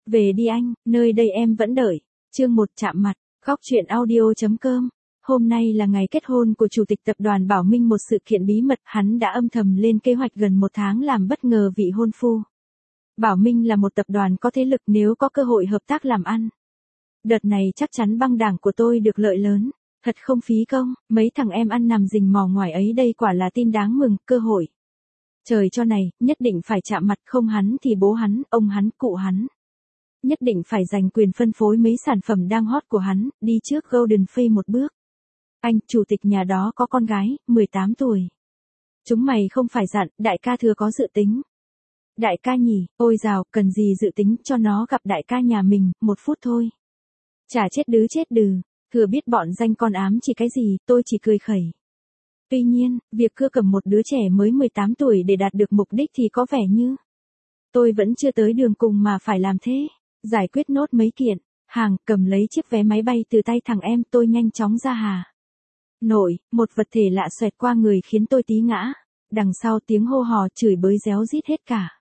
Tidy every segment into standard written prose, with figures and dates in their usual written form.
Về đi anh, nơi đây em vẫn đợi. Chương 1 chạm mặt, góc truyện audio.com. Hôm nay là ngày kết hôn của Chủ tịch Tập đoàn Bảo Minh, một sự kiện bí mật, hắn đã âm thầm lên kế hoạch gần 1 tháng làm bất ngờ vị hôn phu. Bảo Minh là một tập đoàn có thế lực, nếu có cơ hội hợp tác làm ăn. Đợt này chắc chắn băng đảng của tôi được lợi lớn, thật không phí công, mấy thằng em ăn nằm rình mò ngoài ấy, đây quả là tin đáng mừng, cơ hội. Trời cho này, nhất định phải chạm mặt, không hắn thì bố hắn, ông hắn, cụ hắn. Nhất định phải giành quyền phân phối mấy sản phẩm đang hot của hắn, đi trước Golden Phase một bước. Anh, chủ tịch nhà đó có con gái, 18 tuổi. Chúng mày không phải dặn, đại ca thừa có dự tính. Đại ca nhỉ, ôi dào, cần gì dự tính, cho nó gặp đại ca nhà mình, 1 phút thôi. Chả chết đừ, thừa biết bọn danh con ám chỉ cái gì, tôi chỉ cười khẩy. Tuy nhiên, việc cưa cầm một đứa trẻ mới 18 tuổi để đạt được mục đích thì có vẻ như tôi vẫn chưa tới đường cùng mà phải làm thế. Giải quyết nốt mấy kiện hàng, cầm lấy chiếc vé máy bay từ tay thằng em, tôi nhanh chóng ra Hà Nội. Một vật thể lạ xoẹt qua người khiến tôi tí ngã. Đằng sau tiếng hô hò chửi bới réo rít hết cả.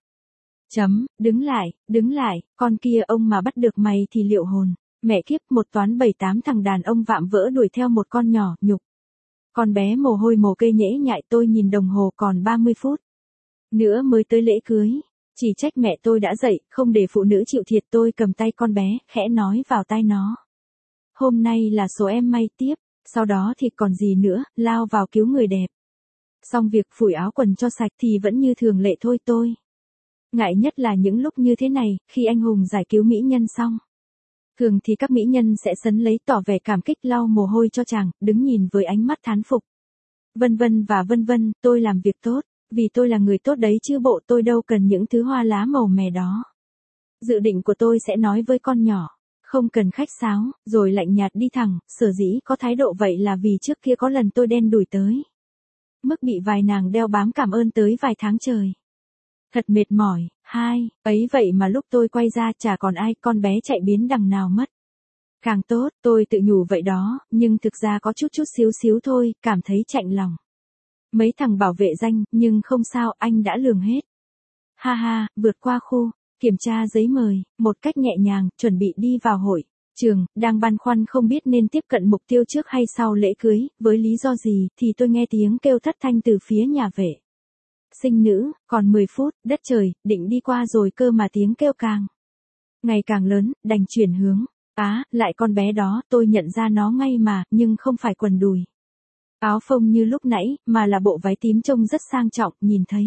Đứng lại, con kia ông mà bắt được mày thì liệu hồn. Mẹ kiếp, một toán 7-8 thằng đàn ông vạm vỡ đuổi theo một con nhỏ, nhục. Con bé mồ hôi mồ kê nhễ nhại, tôi nhìn đồng hồ còn 30 phút nữa mới tới lễ cưới. Chỉ trách mẹ tôi đã dậy, không để phụ nữ chịu thiệt. Tôi cầm tay con bé, khẽ nói vào tai nó. Hôm nay là số em may tiếp, sau đó thì còn gì nữa, lao vào cứu người đẹp. Xong việc phủi áo quần cho sạch thì vẫn như thường lệ thôi. Tôi ngại nhất là những lúc như thế này, khi anh hùng giải cứu mỹ nhân xong. Thường thì các mỹ nhân sẽ sấn lấy tỏ vẻ cảm kích, lau mồ hôi cho chàng, đứng nhìn với ánh mắt thán phục. Vân vân, tôi làm việc tốt, vì tôi là người tốt đấy chứ bộ, tôi đâu cần những thứ hoa lá màu mè đó. Dự định của tôi sẽ nói với con nhỏ, không cần khách sáo, rồi lạnh nhạt đi thẳng, sở dĩ có thái độ vậy là vì trước kia có lần tôi đen đủi tới mức bị vài nàng đeo bám cảm ơn tới vài tháng trời. Thật mệt mỏi, ấy vậy mà lúc tôi quay ra chả còn ai, con bé chạy biến đằng nào mất. Càng tốt, tôi tự nhủ vậy đó, nhưng thực ra có chút xíu thôi, cảm thấy chạnh lòng. Mấy thằng bảo vệ danh, nhưng không sao, anh đã lường hết. Ha, vượt qua khu kiểm tra giấy mời, một cách nhẹ nhàng, chuẩn bị đi vào hội trường, đang băn khoăn không biết nên tiếp cận mục tiêu trước hay sau lễ cưới, với lý do gì, thì tôi nghe tiếng kêu thất thanh từ phía nhà vệ sinh nữ. Còn 10 phút, đất trời, định đi qua rồi cơ mà tiếng kêu ngày càng lớn, đành chuyển hướng. Lại con bé đó, tôi nhận ra nó ngay mà, nhưng không phải quần đùi áo phông như lúc nãy, mà là bộ váy tím trông rất sang trọng. Nhìn thấy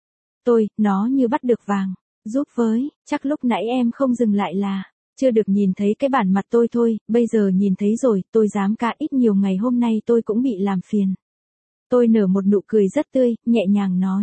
nó như bắt được vàng. Giúp với, chắc lúc nãy em không dừng lại là chưa được nhìn thấy cái bản mặt tôi thôi, bây giờ nhìn thấy rồi, tôi dám cá ít nhiều ngày hôm nay tôi cũng bị làm phiền. Tôi nở một nụ cười rất tươi, nhẹ nhàng nói,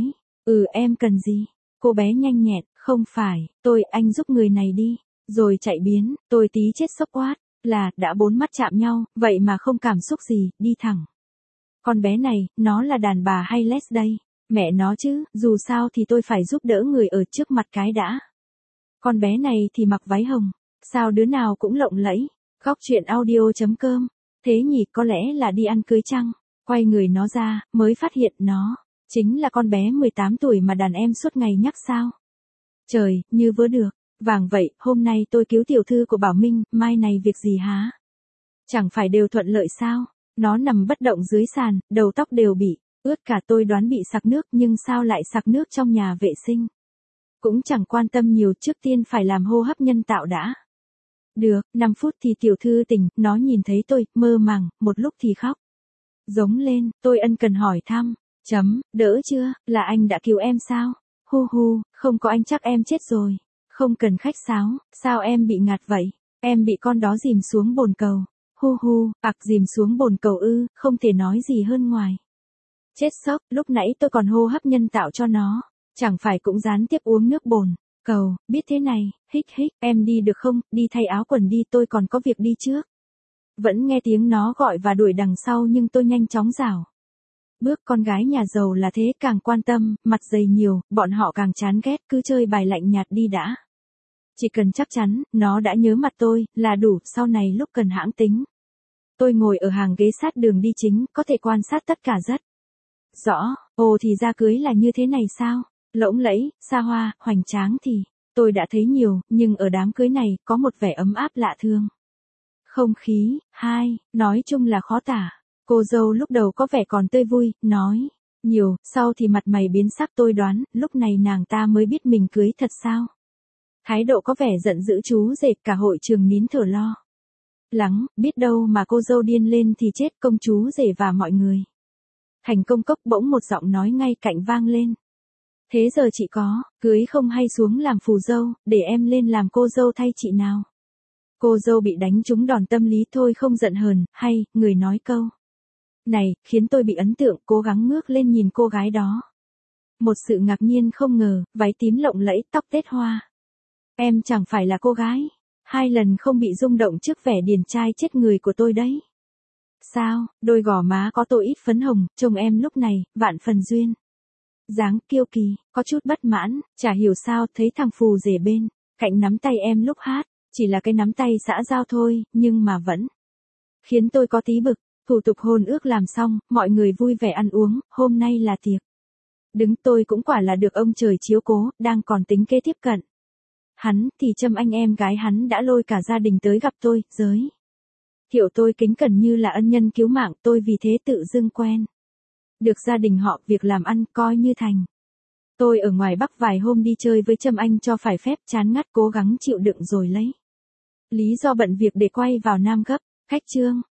em cần gì? Cô bé nhanh nhẹn, không phải, anh giúp người này đi, rồi chạy biến. Tôi tí chết sốc quát, đã 4 mắt chạm nhau, vậy mà không cảm xúc gì, đi thẳng. Con bé này, nó là đàn bà hay les đây? Mẹ nó chứ, dù sao thì tôi phải giúp đỡ người ở trước mặt cái đã. Con bé này thì mặc váy hồng, sao đứa nào cũng lộng lẫy. Góc truyện audio.com. Thế nhỉ, có lẽ là đi ăn cưới chăng? Quay người nó ra, mới phát hiện nó chính là con bé 18 tuổi mà đàn em suốt ngày nhắc sao. Trời, như vớ được vàng vậy, hôm nay tôi cứu tiểu thư của Bảo Minh, mai này việc gì hả? Chẳng phải đều thuận lợi sao? Nó nằm bất động dưới sàn, đầu tóc đều bị ướt cả. Tôi đoán bị sặc nước, nhưng sao lại sặc nước trong nhà vệ sinh? Cũng chẳng quan tâm nhiều, trước tiên phải làm hô hấp nhân tạo đã. Được, 5 phút thì tiểu thư tỉnh, nó nhìn thấy tôi, mơ màng, một lúc thì khóc giống lên. Tôi ân cần hỏi thăm, đỡ chưa, là anh đã cứu em sao? Hu, không có anh chắc em chết rồi. Không cần khách sáo, sao em bị ngạt vậy? Em bị con đó dìm xuống bồn cầu. Hu, dìm xuống bồn cầu ư, không thể nói gì hơn ngoài chết sốc. Lúc nãy tôi còn hô hấp nhân tạo cho nó, chẳng phải cũng gián tiếp uống nước bồn cầu. Biết thế này, hích, em đi được không, đi thay áo quần đi, tôi còn có việc đi trước. Vẫn nghe tiếng nó gọi và đuổi đằng sau, nhưng tôi nhanh chóng rảo bước. Con gái nhà giàu là thế, càng quan tâm, mặt dày nhiều, bọn họ càng chán ghét, cứ chơi bài lạnh nhạt đi đã. Chỉ cần chắc chắn, nó đã nhớ mặt tôi, là đủ, sau này lúc cần hãng tính. Tôi ngồi ở hàng ghế sát đường đi chính, có thể quan sát tất cả rất rõ. Ồ, thì ra cưới là như thế này sao? Lỗng lẫy, xa hoa, hoành tráng thì Tôi đã thấy nhiều, nhưng ở đám cưới này, có một vẻ ấm áp lạ thường. Không khí, nói chung là khó tả. Cô dâu lúc đầu có vẻ còn tươi vui, nói nhiều, sau thì mặt mày biến sắc, tôi đoán, lúc này nàng ta mới biết mình cưới thật sao. Thái độ có vẻ giận dữ, chú rể, cả hội trường nín thở lo lắng, biết đâu mà cô dâu điên lên thì chết, công chú rể và mọi người. Thành công cốc, bỗng một giọng nói ngay cạnh vang lên. Thế giờ chị có, cưới không hay xuống làm phù dâu, để em lên làm cô dâu thay chị nào. Cô dâu bị đánh trúng đòn tâm lý, thôi không giận hờn, hay, người nói câu này, khiến tôi bị ấn tượng, cố gắng ngước lên nhìn cô gái đó. Một sự ngạc nhiên không ngờ, váy tím lộng lẫy, tóc tết hoa. Em chẳng phải là cô gái 2 lần không bị rung động trước vẻ điển trai chết người của tôi đấy. Sao, đôi gò má có tô ít phấn hồng, trông em lúc này, vạn phần duyên dáng kiêu kỳ, có chút bất mãn, chả hiểu sao thấy thằng phù rể bên cạnh nắm tay em lúc hát, chỉ là cái nắm tay xã giao thôi, nhưng mà vẫn khiến tôi có tí bực. Thủ tục hôn ước làm xong, mọi người vui vẻ ăn uống, hôm nay là tiệc đứng, tôi cũng quả là được ông trời chiếu cố, đang còn tính kế tiếp cận hắn, thì Trâm anh em gái hắn đã lôi cả gia đình tới gặp tôi, giới thiệu tôi kính cẩn như là ân nhân cứu mạng, tôi vì thế tự dưng quen được gia đình họ, việc làm ăn coi như thành. Tôi ở ngoài Bắc vài hôm đi chơi với Trâm Anh cho phải phép, chán ngắt cố gắng chịu đựng rồi lấy lý do bận việc để quay vào Nam gấp. Khách trương